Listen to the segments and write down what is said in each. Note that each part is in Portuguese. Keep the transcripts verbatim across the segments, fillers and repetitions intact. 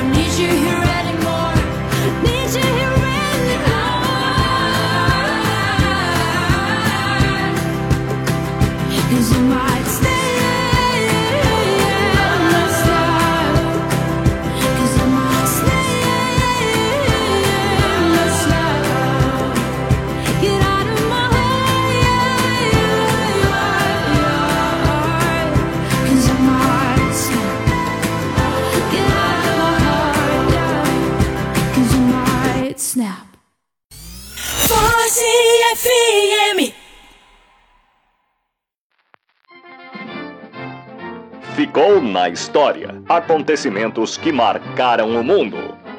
Ficou na história. Acontecimentos que marcaram o mundo.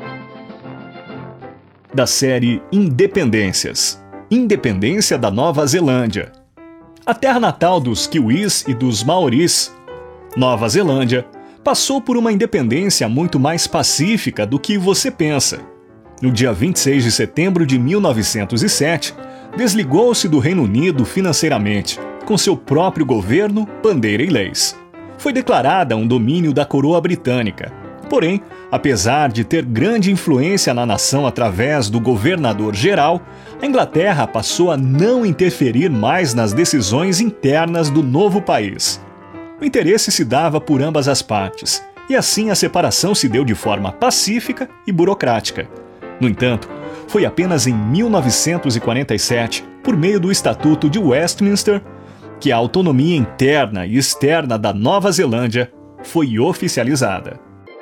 Da série Independências. Independência da Nova Zelândia. A terra natal dos kiwis e dos maoris, Nova Zelândia, passou por uma independência muito mais pacífica do que você pensa. No dia vinte e seis de setembro de mil novecentos e sete, desligou-se do Reino Unido financeiramente, com seu próprio governo, bandeira e leis. Foi declarada um domínio da coroa britânica. Porém, apesar de ter grande influência na nação através do governador-geral, a Inglaterra passou a não interferir mais nas decisões internas do novo país. O interesse se dava por ambas as partes, e assim a separação se deu de forma pacífica e burocrática. No entanto, foi apenas em mil novecentos e quarenta e sete, por meio do Estatuto de Westminster, que a autonomia interna e externa da Nova Zelândia foi oficializada.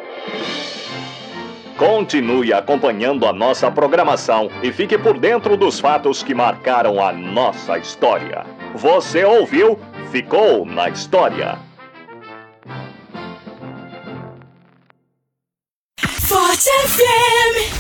Continue acompanhando a nossa programação e fique por dentro dos fatos que marcaram a nossa história. Você ouviu? Ficou na história. Forte F M